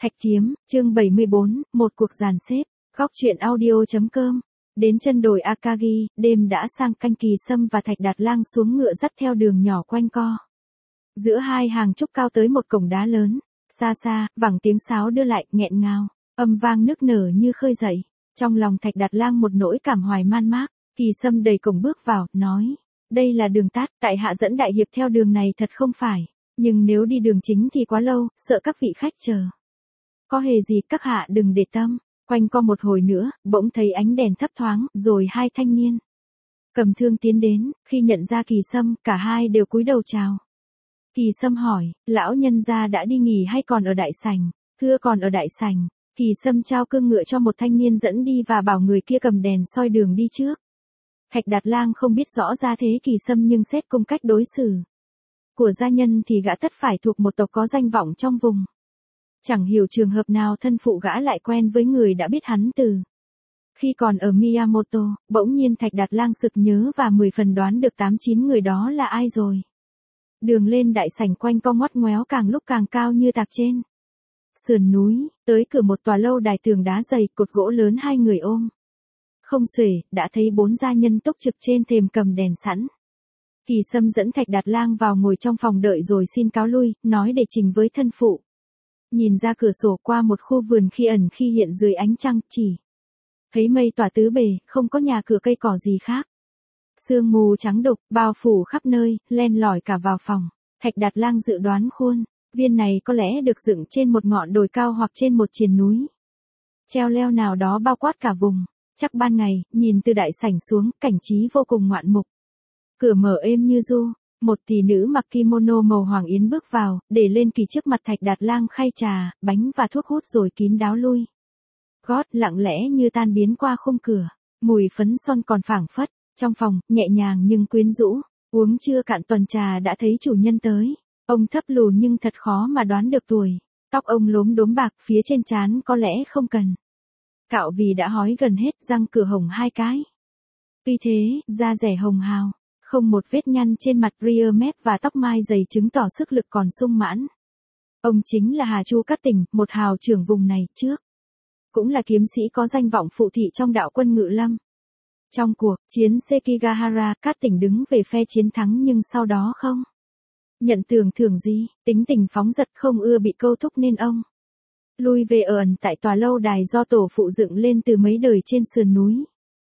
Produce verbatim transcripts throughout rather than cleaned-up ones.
Thạch Kiếm, chương bảy mươi bốn, một cuộc dàn xếp, góc truyện audio.com. Đến chân đồi Akagi, đêm đã sang, Canh Kỳ Sâm và Thạch Đạt Lang xuống ngựa dắt theo đường nhỏ quanh co. Giữa hai hàng trúc cao tới một cổng đá lớn, xa xa, vẳng tiếng sáo đưa lại, nghẹn ngào, âm vang nức nở như khơi dậy. Trong lòng Thạch Đạt Lang một nỗi cảm hoài man mác. Kỳ Sâm đẩy cổng bước vào, nói, đây là đường tắt, tại hạ dẫn đại hiệp theo đường này thật không phải, nhưng nếu đi đường chính thì quá lâu, sợ các vị khách chờ. Có hề gì các hạ đừng để tâm. Quanh co một hồi nữa, bỗng thấy ánh đèn thấp thoáng, rồi hai thanh niên cầm thương tiến đến, khi nhận ra Kỳ Sâm, cả hai đều cúi đầu chào. Kỳ Sâm hỏi, lão nhân gia đã đi nghỉ hay còn ở đại sảnh? Thưa còn ở đại sảnh. Kỳ Sâm trao cương ngựa cho một thanh niên dẫn đi và bảo người kia cầm đèn soi đường đi trước. Thạch Đạt Lang không biết rõ ra thế Kỳ Sâm, nhưng xét cung cách đối xử của gia nhân thì gã tất phải thuộc một tộc có danh vọng trong vùng. Chẳng hiểu trường hợp nào thân phụ gã lại quen với người đã biết hắn từ khi còn ở Miyamoto. Bỗng nhiên Thạch Đạt Lang sực nhớ và mười phần đoán được tám chín người đó là ai rồi. Đường lên đại sảnh quanh co ngoắt ngoéo, càng lúc càng cao như tạc trên sườn núi, tới cửa một tòa lâu đài tường đá dày, cột gỗ lớn, hai người ôm không xuể, đã thấy bốn gia nhân túc trực trên thềm cầm đèn sẵn. Kỳ Sâm dẫn Thạch Đạt Lang vào ngồi trong phòng đợi rồi xin cáo lui, nói để trình với thân phụ. Nhìn ra cửa sổ qua một khu vườn khi ẩn khi hiện dưới ánh trăng, chỉ thấy mây tỏa tứ bề, không có nhà cửa cây cỏ gì khác. Sương mù trắng đục, bao phủ khắp nơi, len lỏi cả vào phòng. Thạch Đạt Lang dự đoán khuôn viên này có lẽ được dựng trên một ngọn đồi cao hoặc trên một triền núi treo leo nào đó bao quát cả vùng. Chắc ban ngày, nhìn từ đại sảnh xuống, cảnh trí vô cùng ngoạn mục. Cửa mở êm như ru, một tỷ nữ mặc kimono màu hoàng yến bước vào, để lên kỳ trước mặt Thạch Đạt Lang khay trà, bánh và thuốc hút rồi kín đáo lui gót, lặng lẽ như tan biến qua khung cửa. Mùi phấn son còn phảng phất trong phòng, nhẹ nhàng nhưng quyến rũ. Uống chưa cạn tuần trà đã thấy chủ nhân tới. Ông thấp lù nhưng thật khó mà đoán được tuổi. Tóc ông lốm đốm bạc, phía trên trán có lẽ không cần cạo vì đã hói gần hết, răng cửa hồng hai cái. Tuy thế, da rẻ hồng hào, không một vết nhăn trên mặt, ria mép và tóc mai dày chứng tỏ sức lực còn sung mãn. Ông chính là Hà Chu Cát Tỉnh, một hào trưởng vùng này, trước cũng là kiếm sĩ có danh vọng phụ thị trong đạo quân Ngự Lâm. Trong cuộc chiến Sekigahara, Cát Tỉnh đứng về phe chiến thắng, nhưng sau đó không nhận tưởng thưởng gì, tính tình phóng dật, không ưa bị câu thúc nên ông lui về ở ẩn tại tòa lâu đài do tổ phụ dựng lên từ mấy đời trên sườn núi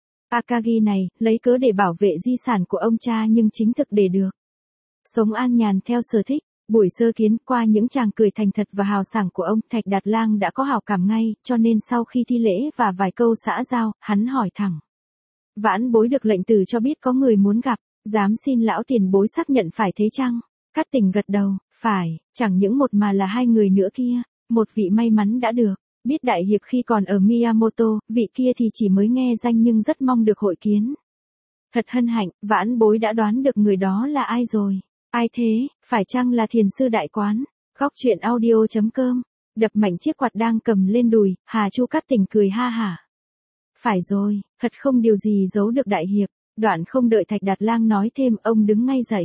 Akagi này, lấy cớ để bảo vệ di sản của ông cha, nhưng chính thực để được sống an nhàn theo sở thích. Buổi sơ kiến, qua những tràng cười thành thật và hào sảng của ông, Thạch Đạt Lang đã có hảo cảm ngay, cho nên sau khi thi lễ và vài câu xã giao, hắn hỏi thẳng. Vãn bối được lệnh từ cho biết có người muốn gặp, dám xin lão tiền bối xác nhận phải thế chăng? Cát Tỉnh gật đầu, phải, chẳng những một mà là hai người nữa kia. Một vị may mắn đã được biết đại hiệp khi còn ở Miyamoto, vị kia thì chỉ mới nghe danh nhưng rất mong được hội kiến. Thật hân hạnh, vãn bối đã đoán được người đó là ai rồi. Ai thế, phải chăng là thiền sư Đại Quán? Góc truyện audio.com. Đập mạnh chiếc quạt đang cầm lên đùi, Hà Chu Cát Tỉnh cười ha hả. Phải rồi, thật không điều gì giấu được đại hiệp. Đoạn không đợi Thạch Đạt Lang nói thêm, ông đứng ngay dậy.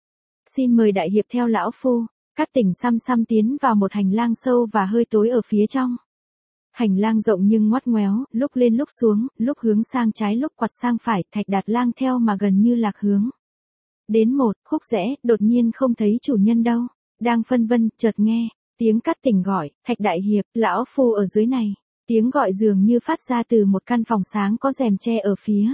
Xin mời đại hiệp theo lão phu. Cát Tỉnh xăm xăm tiến vào một hành lang sâu và hơi tối ở phía trong. Hành lang rộng nhưng ngoắt ngoéo, lúc lên lúc xuống, lúc hướng sang trái lúc quặt sang phải, Thạch Đạt Lang theo mà gần như lạc hướng. Đến một khúc rẽ, đột nhiên không thấy chủ nhân đâu. Đang phân vân, chợt nghe tiếng Cát Tỉnh gọi, Thạch đại hiệp, lão phu ở dưới này. Tiếng gọi dường như phát ra từ một căn phòng sáng có rèm che ở phía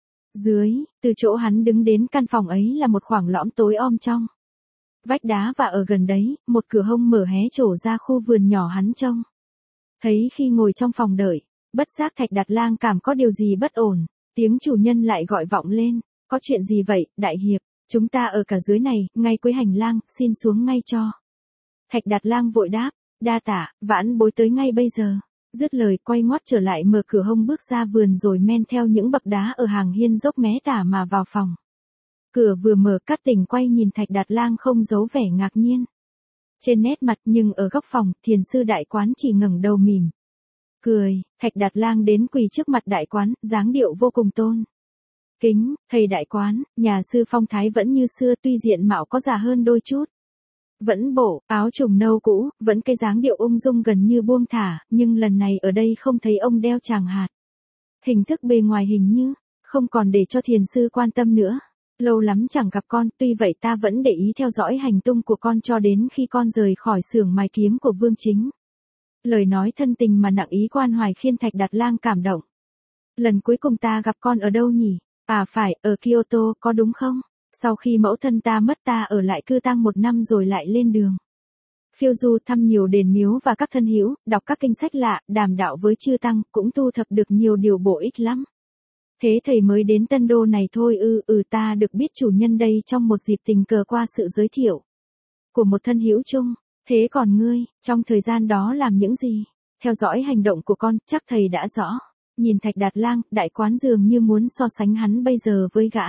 dưới. Từ chỗ hắn đứng đến căn phòng ấy là một khoảng lõm tối om trong vách đá, và ở gần đấy, một cửa hông mở hé trổ ra khu vườn nhỏ hắn trông thấy khi ngồi trong phòng đợi. Bất giác Thạch Đạt Lang cảm có điều gì bất ổn. Tiếng chủ nhân lại gọi vọng lên. Có chuyện gì vậy, đại hiệp? Chúng ta ở cả dưới này, ngay cuối hành lang, xin xuống ngay cho. Thạch Đạt Lang vội đáp, đa tạ, vãn bối tới ngay bây giờ. Dứt lời quay ngoắt trở lại, mở cửa hông bước ra vườn rồi men theo những bậc đá ở hàng hiên dốc mé tả mà vào phòng. Cửa vừa mở, Cát Tỉnh quay nhìn Thạch Đạt Lang không giấu vẻ ngạc nhiên trên nét mặt, nhưng ở góc phòng, thiền sư Đại Quán chỉ ngẩng đầu mỉm cười. Thạch Đạt Lang đến quỳ trước mặt Đại Quán, dáng điệu vô cùng tôn kính. Thầy Đại Quán, nhà sư phong thái vẫn như xưa, tuy diện mạo có già hơn đôi chút. Vẫn bộ, áo trùng nâu cũ, vẫn cái dáng điệu ung dung gần như buông thả, nhưng lần này ở đây không thấy ông đeo tràng hạt. Hình thức bề ngoài hình như, không còn để cho thiền sư quan tâm nữa. Lâu lắm chẳng gặp con, tuy vậy ta vẫn để ý theo dõi hành tung của con cho đến khi con rời khỏi xưởng mài kiếm của Vương Chính. Lời nói thân tình mà nặng ý quan hoài khiến Thạch Đạt Lang cảm động. Lần cuối cùng ta gặp con ở đâu nhỉ? À phải, ở Kyoto, có đúng không? Sau khi mẫu thân ta mất ta ở lại cư tang một năm rồi lại lên đường. Phiêu du thăm nhiều đền miếu và các thân hữu, đọc các kinh sách lạ, đàm đạo với chư tăng, cũng thu thập được nhiều điều bổ ích lắm. Thế thầy mới đến Tân Đô này thôi ư, ừ, ừ ta được biết chủ nhân đây trong một dịp tình cờ qua sự giới thiệu của một thân hữu chung. Thế còn ngươi, trong thời gian đó làm những gì? Theo dõi hành động của con, chắc thầy đã rõ. Nhìn Thạch Đạt Lang, đại quán dường như muốn so sánh hắn bây giờ với gã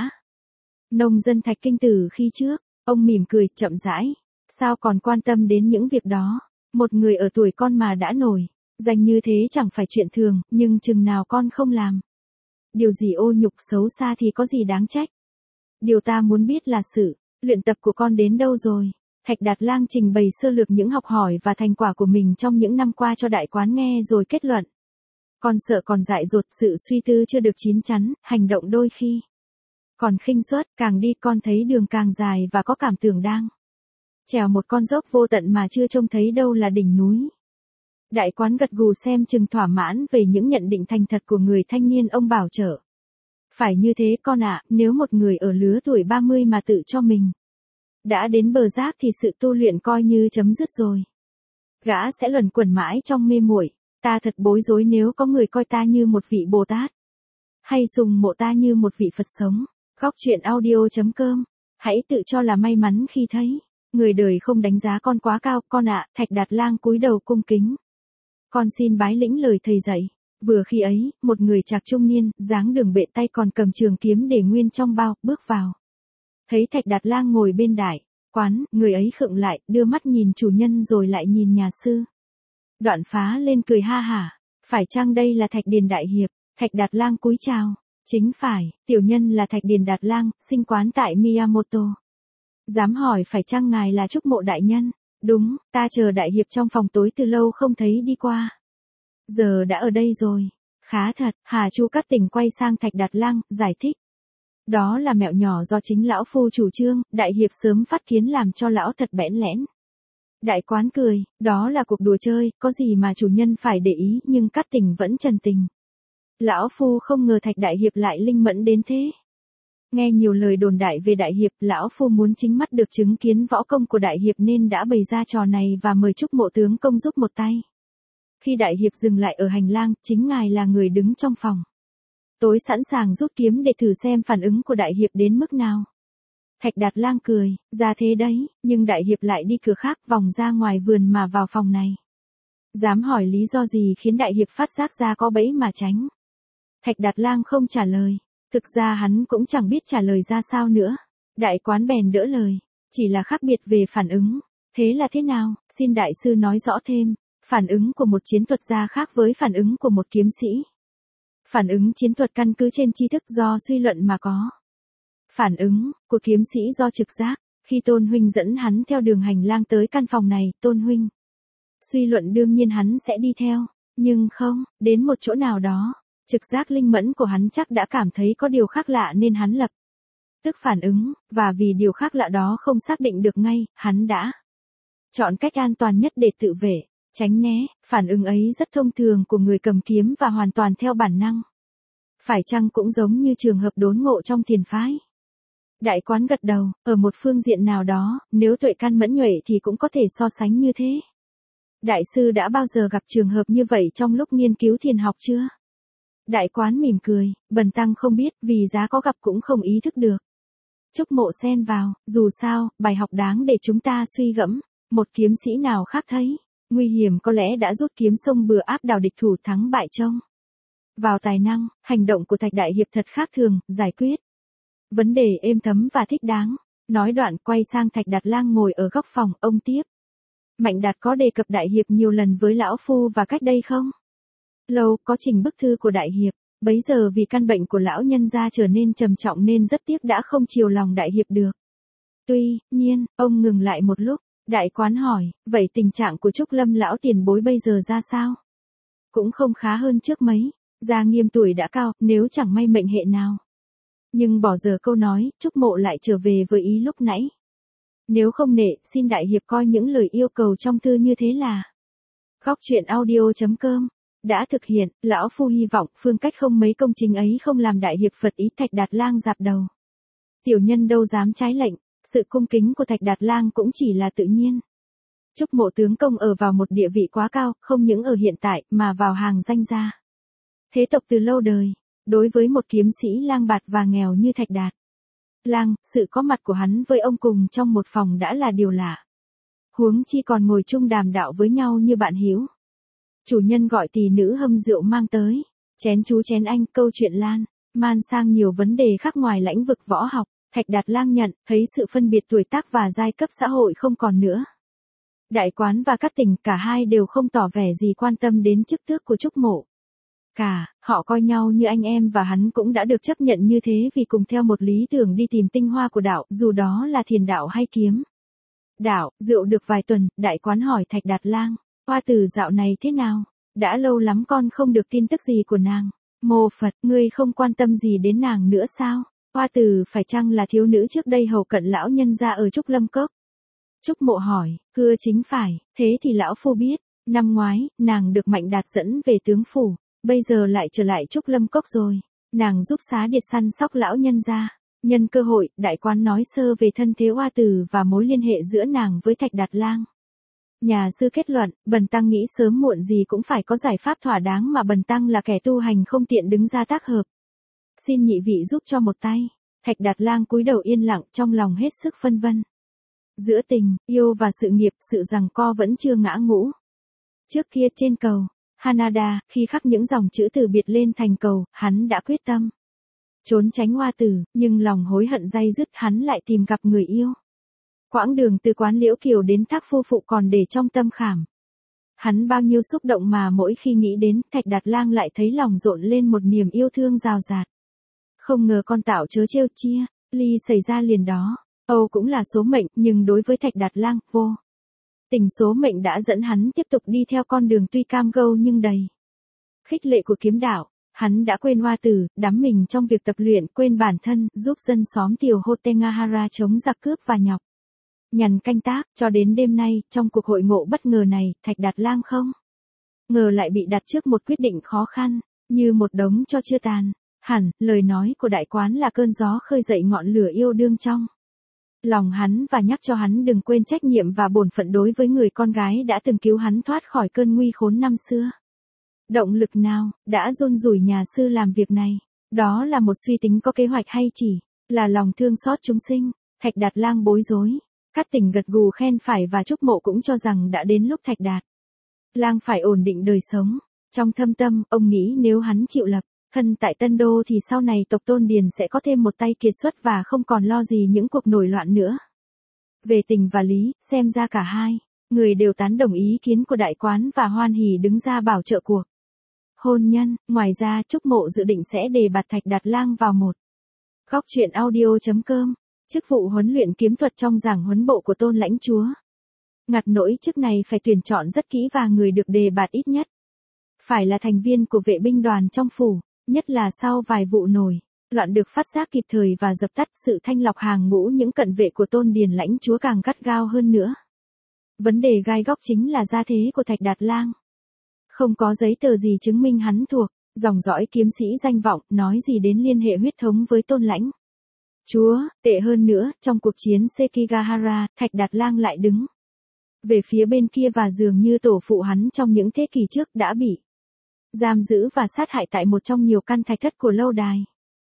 nông dân Thạch Kinh Tử khi trước. Ông mỉm cười, chậm rãi. Sao còn quan tâm đến những việc đó? Một người ở tuổi con mà đã nổi danh như thế chẳng phải chuyện thường, nhưng chừng nào con không làm điều gì ô nhục xấu xa thì có gì đáng trách. Điều ta muốn biết là sự luyện tập của con đến đâu rồi? Thạch Đạt Lang trình bày sơ lược những học hỏi và thành quả của mình trong những năm qua cho đại quán nghe rồi kết luận. Con sợ còn dại dột, sự suy tư chưa được chín chắn, hành động đôi khi còn khinh suất, càng đi con thấy đường càng dài và có cảm tưởng đang trèo một con dốc vô tận mà chưa trông thấy đâu là đỉnh núi. Đại quán gật gù xem chừng thỏa mãn về những nhận định thành thật của người thanh niên ông bảo trợ. Phải như thế con ạ, nếu một người ở lứa tuổi ba mươi mà tự cho mình đã đến bờ giác thì sự tu luyện coi như chấm dứt rồi. Gã sẽ luẩn quẩn mãi trong mê muội. Ta thật bối rối nếu có người coi ta như một vị Bồ Tát, hay sùng mộ ta như một vị Phật sống. Góc truyện audio chấm com. Hãy tự cho là may mắn khi thấy người đời không đánh giá con quá cao, con ạ. Thạch Đạt Lang cúi đầu cung kính. Con xin bái lĩnh lời thầy dạy. Vừa khi ấy, một người trạc trung niên, dáng đường bệ tay còn cầm trường kiếm để nguyên trong bao, bước vào. Thấy Thạch Đạt Lang ngồi bên đại quán, người ấy khựng lại, đưa mắt nhìn chủ nhân rồi lại nhìn nhà sư. Đoạn phá lên cười ha hả. Phải chăng đây là Thạch Điền đại hiệp? Thạch Đạt Lang cúi chào. Chính phải, tiểu nhân là Thạch Điền Đạt Lang, sinh quán tại Miyamoto. Dám hỏi phải chăng ngài là Trúc Mộ đại nhân? Đúng, ta chờ đại hiệp trong phòng tối từ lâu không thấy đi qua. Giờ đã ở đây rồi. Khá thật. Hà Chu Cát Tình quay sang Thạch Đạt Lang, giải thích. Đó là mẹo nhỏ do chính lão phu chủ trương, đại hiệp sớm phát kiến làm cho lão thật bẽn lẽn. Đại quán cười, đó là cuộc đùa chơi, có gì mà chủ nhân phải để ý, nhưng Cát Tình vẫn trần tình. Lão phu không ngờ Thạch đại hiệp lại linh mẫn đến thế. Nghe nhiều lời đồn đại về đại hiệp, lão phu muốn chính mắt được chứng kiến võ công của đại hiệp nên đã bày ra trò này và mời Trúc Mộ tướng công giúp một tay. Khi đại hiệp dừng lại ở hành lang, chính ngài là người đứng trong phòng tối sẵn sàng rút kiếm để thử xem phản ứng của đại hiệp đến mức nào. Thạch Đạt Lang cười, ra thế đấy, nhưng đại hiệp lại đi cửa khác vòng ra ngoài vườn mà vào phòng này. Dám hỏi lý do gì khiến đại hiệp phát giác ra có bẫy mà tránh? Thạch Đạt Lang không trả lời. Thực ra hắn cũng chẳng biết trả lời ra sao nữa. Đại quán bèn đỡ lời. Chỉ là khác biệt về phản ứng. Thế là thế nào? Xin đại sư nói rõ thêm. Phản ứng của một chiến thuật gia khác với phản ứng của một kiếm sĩ. Phản ứng chiến thuật căn cứ trên tri thức do suy luận mà có. Phản ứng của kiếm sĩ do trực giác. Khi Tôn huynh dẫn hắn theo đường hành lang tới căn phòng này, Tôn huynh suy luận đương nhiên hắn sẽ đi theo. Nhưng không, đến một chỗ nào đó. Trực giác linh mẫn của hắn chắc đã cảm thấy có điều khác lạ nên hắn lập tức phản ứng, và vì điều khác lạ đó không xác định được ngay, hắn đã chọn cách an toàn nhất để tự vệ, tránh né. Phản ứng ấy rất thông thường của người cầm kiếm và hoàn toàn theo bản năng. Phải chăng cũng giống như trường hợp đốn ngộ trong thiền phái? Đại quán gật đầu, ở một phương diện nào đó, nếu tuệ căn mẫn nhuệ thì cũng có thể so sánh như thế. Đại sư đã bao giờ gặp trường hợp như vậy trong lúc nghiên cứu thiền học chưa? Đại quán mỉm cười, bần tăng không biết, vì giá có gặp cũng không ý thức được. Trúc Mộ xen vào, dù sao, bài học đáng để chúng ta suy gẫm. Một kiếm sĩ nào khác thấy nguy hiểm có lẽ đã rút kiếm xông bừa áp đảo địch thủ thắng bại trông vào tài năng. Hành động của Thạch đại hiệp thật khác thường, giải quyết vấn đề êm thấm và thích đáng. Nói đoạn quay sang Thạch Đạt Lang ngồi ở góc phòng, ông tiếp. Mạnh Đạt có đề cập đại hiệp nhiều lần với lão phu và cách đây không? Lâu, có trình bức thư của đại hiệp. Bấy giờ vì căn bệnh của lão nhân gia trở nên trầm trọng nên rất tiếc đã không chiều lòng đại hiệp được. Tuy nhiên, ông ngừng lại một lúc, Đại quán hỏi, vậy tình trạng của Trúc Lâm lão tiền bối bây giờ ra sao? Cũng không khá hơn trước mấy, Gia Nghiêm tuổi đã cao, nếu chẳng may mệnh hệ nào. Nhưng bỏ giờ câu nói, Trúc Mộ lại trở về với ý lúc nãy. Nếu không nể, xin đại hiệp coi những lời yêu cầu trong thư như thế là. Góc truyện audio chấm com đã thực hiện, lão phu hy vọng phương cách không mấy công chính ấy không làm đại hiệp phật ý. Thạch Đạt Lang dạp đầu. Tiểu nhân đâu dám trái lệnh, sự cung kính của Thạch Đạt Lang cũng chỉ là tự nhiên. Trúc Mộ tướng công ở vào một địa vị quá cao, không những ở hiện tại mà vào hàng danh gia. Thế tộc từ lâu đời, đối với một kiếm sĩ lang bạt và nghèo như Thạch Đạt Lang, sự có mặt của hắn với ông cùng trong một phòng đã là điều lạ. Huống chi còn ngồi chung đàm đạo với nhau như bạn hữu. Chủ nhân gọi tỳ nữ hâm rượu mang tới, chén chú chén anh, câu chuyện lan man sang nhiều vấn đề khác ngoài lãnh vực võ học. Thạch Đạt Lang nhận, thấy sự phân biệt tuổi tác và giai cấp xã hội không còn nữa. Đại quán và các tỉnh cả hai đều không tỏ vẻ gì quan tâm đến chức tước của Trúc Mộ. Cả, họ coi nhau như anh em và hắn cũng đã được chấp nhận như thế vì cùng theo một lý tưởng đi tìm tinh hoa của đạo, dù đó là thiền đạo hay kiếm đạo. Rượu được vài tuần, đại quán hỏi Thạch Đạt Lang, Hoa Tử dạo này thế nào? Đã lâu lắm con không được tin tức gì của nàng. Mô Phật, ngươi không quan tâm gì đến nàng nữa sao? Hoa Tử phải chăng là thiếu nữ trước đây hầu cận lão nhân gia ở Trúc Lâm Cốc? Trúc Mộ hỏi, thưa chính phải, thế thì lão phu biết, năm ngoái, nàng được Mạnh Đạt dẫn về tướng phủ, bây giờ lại trở lại Trúc Lâm Cốc rồi, nàng giúp Xá Điệt săn sóc lão nhân gia. Nhân cơ hội, đại quán nói sơ về thân thế Hoa Tử và mối liên hệ giữa nàng với Thạch Đạt Lang. Nhà sư kết luận, bần tăng nghĩ sớm muộn gì cũng phải có giải pháp thỏa đáng mà bần tăng là kẻ tu hành không tiện đứng ra tác hợp. Xin nhị vị giúp cho một tay. Thạch Đạt Lang cúi đầu yên lặng, trong lòng hết sức phân vân. Giữa tình, yêu và sự nghiệp, sự giằng co vẫn chưa ngã ngũ. Trước kia trên cầu Hanada, khi khắc những dòng chữ từ biệt lên thành cầu, hắn đã quyết tâm trốn tránh Hoa Tử, nhưng lòng hối hận day dứt, hắn lại tìm gặp người yêu. Quãng đường từ quán Liễu Kiều đến Thác Phu Phụ còn để trong tâm khảm. Hắn bao nhiêu xúc động mà mỗi khi nghĩ đến, Thạch Đạt Lang lại thấy lòng rộn lên một niềm yêu thương rào rạt. Không ngờ con tạo chớ trêu chia, ly xảy ra liền đó. Âu cũng là số mệnh, nhưng đối với Thạch Đạt Lang, vô tình số mệnh đã dẫn hắn tiếp tục đi theo con đường tuy cam go nhưng đầy khích lệ của kiếm đạo. Hắn đã quên Hoa Tử, đắm mình trong việc tập luyện, quên bản thân, giúp dân xóm Tiểu Hotengahara chống giặc cướp và nhọc nhằn canh tác, cho đến đêm nay, trong cuộc hội ngộ bất ngờ này, Thạch Đạt Lang không ngờ lại bị đặt trước một quyết định khó khăn, như một đống tro chưa tàn. Hẳn, lời nói của đại quán là cơn gió khơi dậy ngọn lửa yêu đương trong lòng hắn và nhắc cho hắn đừng quên trách nhiệm và bổn phận đối với người con gái đã từng cứu hắn thoát khỏi cơn nguy khốn năm xưa. Động lực nào đã run rủi nhà sư làm việc này? Đó là một suy tính có kế hoạch hay chỉ là lòng thương xót chúng sinh? Thạch Đạt Lang bối rối. Cát Tỉnh gật gù khen phải và Trúc Mộ cũng cho rằng đã đến lúc Thạch Đạt Lang phải ổn định đời sống. Trong thâm tâm, ông nghĩ nếu hắn chịu lập thân tại Tân Đô thì sau này tộc Tôn Điền sẽ có thêm một tay kiệt xuất và không còn lo gì những cuộc nổi loạn nữa. Về tình và lý, xem ra cả hai người đều tán đồng ý kiến của đại quán và hoan hỉ đứng ra bảo trợ cuộc hôn nhân. Ngoài ra, Trúc Mộ dự định sẽ đề bạt Thạch Đạt Lang vào một góc truyện audio chấm com, chức vụ huấn luyện kiếm thuật trong giảng huấn bộ của Tôn Lãnh Chúa. Ngặt nỗi chức này phải tuyển chọn rất kỹ và người được đề bạt ít nhất phải là thành viên của vệ binh đoàn trong phủ, nhất là sau vài vụ nổi loạn được phát giác kịp thời và dập tắt, sự thanh lọc hàng ngũ những cận vệ của Tôn Điền Lãnh Chúa càng gắt gao hơn nữa. Vấn đề gai góc chính là gia thế của Thạch Đạt Lang. Không có giấy tờ gì chứng minh hắn thuộc dòng dõi kiếm sĩ danh vọng, nói gì đến liên hệ huyết thống với Tôn Lãnh Chúa. Tệ hơn nữa, trong cuộc chiến Sekigahara, Thạch Đạt Lang lại đứng về phía bên kia và dường như tổ phụ hắn trong những thế kỷ trước đã bị giam giữ và sát hại tại một trong nhiều căn thạch thất của lâu đài.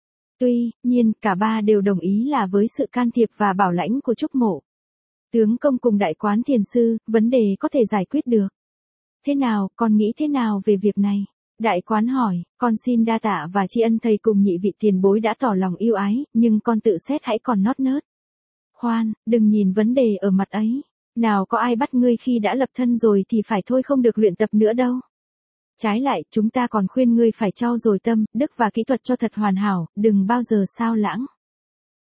Tuy nhiên, cả ba đều đồng ý là với sự can thiệp và bảo lãnh của Trúc Mộ tướng công cùng đại quán thiền sư, vấn đề có thể giải quyết được. Thế nào, con nghĩ thế nào về việc này? Đại quán hỏi, con xin đa tạ và tri ân thầy cùng nhị vị tiền bối đã tỏ lòng yêu ái, nhưng con tự xét hãy còn nót nớt. Khoan, đừng nhìn vấn đề ở mặt ấy. Nào có ai bắt ngươi khi đã lập thân rồi thì phải thôi không được luyện tập nữa đâu. Trái lại, chúng ta còn khuyên ngươi phải trau dồi tâm, đức và kỹ thuật cho thật hoàn hảo, đừng bao giờ sao lãng.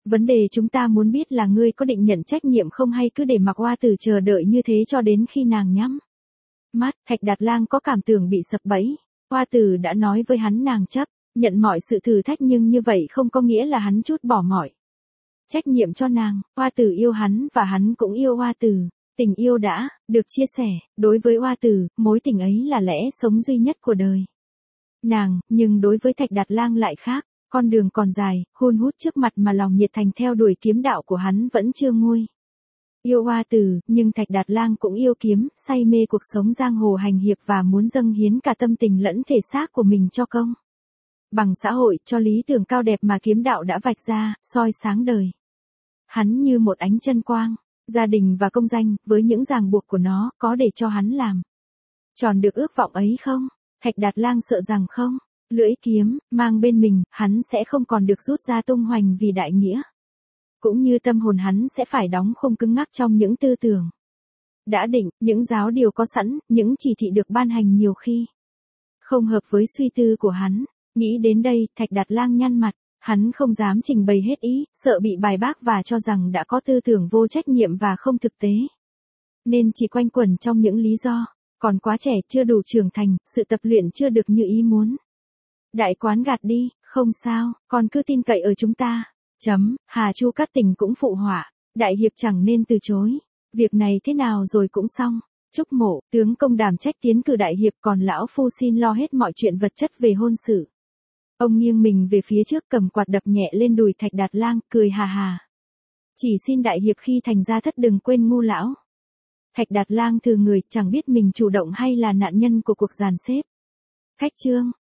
Vấn đề chúng ta muốn biết là ngươi có định nhận trách nhiệm không hay cứ để mặc Hoa Tử chờ đợi như thế cho đến khi nàng nhắm mắt. Thạch Đạt Lang có cảm tưởng bị sập bẫy. Hoa Tử đã nói với hắn nàng chấp nhận mọi sự thử thách, nhưng như vậy không có nghĩa là hắn trút bỏ mọi trách nhiệm cho nàng. Hoa Tử yêu hắn và hắn cũng yêu Hoa Tử. Tình yêu đã được chia sẻ, đối với Hoa Tử, mối tình ấy là lẽ sống duy nhất của đời nàng, nhưng đối với Thạch Đạt Lang lại khác. Con đường còn dài, hun hút trước mặt mà lòng nhiệt thành theo đuổi kiếm đạo của hắn vẫn chưa nguôi. Yêu Hoa Tử, nhưng Thạch Đạt Lang cũng yêu kiếm, say mê cuộc sống giang hồ hành hiệp và muốn dâng hiến cả tâm tình lẫn thể xác của mình cho công bằng xã hội, cho lý tưởng cao đẹp mà kiếm đạo đã vạch ra, soi sáng đời hắn như một ánh chân quang. Gia đình và công danh, với những ràng buộc của nó, có để cho hắn làm tròn được ước vọng ấy không? Thạch Đạt Lang sợ rằng không. Lưỡi kiếm, mang bên mình, hắn sẽ không còn được rút ra tung hoành vì đại nghĩa. Cũng như tâm hồn hắn sẽ phải đóng khung cứng ngắc trong những tư tưởng đã định, những giáo điều có sẵn, những chỉ thị được ban hành nhiều khi không hợp với suy tư của hắn. Nghĩ đến đây, Thạch Đạt Lang nhăn mặt. Hắn không dám trình bày hết ý, sợ bị bài bác và cho rằng đã có tư tưởng vô trách nhiệm và không thực tế. Nên chỉ quanh quẩn trong những lý do, còn quá trẻ, chưa đủ trưởng thành, sự tập luyện chưa được như ý muốn. Đại quán gạt đi, không sao, con cứ tin cậy ở chúng ta. Chấm, Hà Chu Cát Tình cũng phụ họa, đại hiệp chẳng nên từ chối. Việc này thế nào rồi cũng xong. Trúc Mộ, tướng công đảm trách tiến cử đại hiệp, còn lão phu xin lo hết mọi chuyện vật chất về hôn sự. Ông nghiêng mình về phía trước, cầm quạt đập nhẹ lên đùi Thạch Đạt Lang, cười hà hà. Chỉ xin đại hiệp khi thành gia thất đừng quên ngu lão. Thạch Đạt Lang thừa người, chẳng biết mình chủ động hay là nạn nhân của cuộc dàn xếp. Khách trương,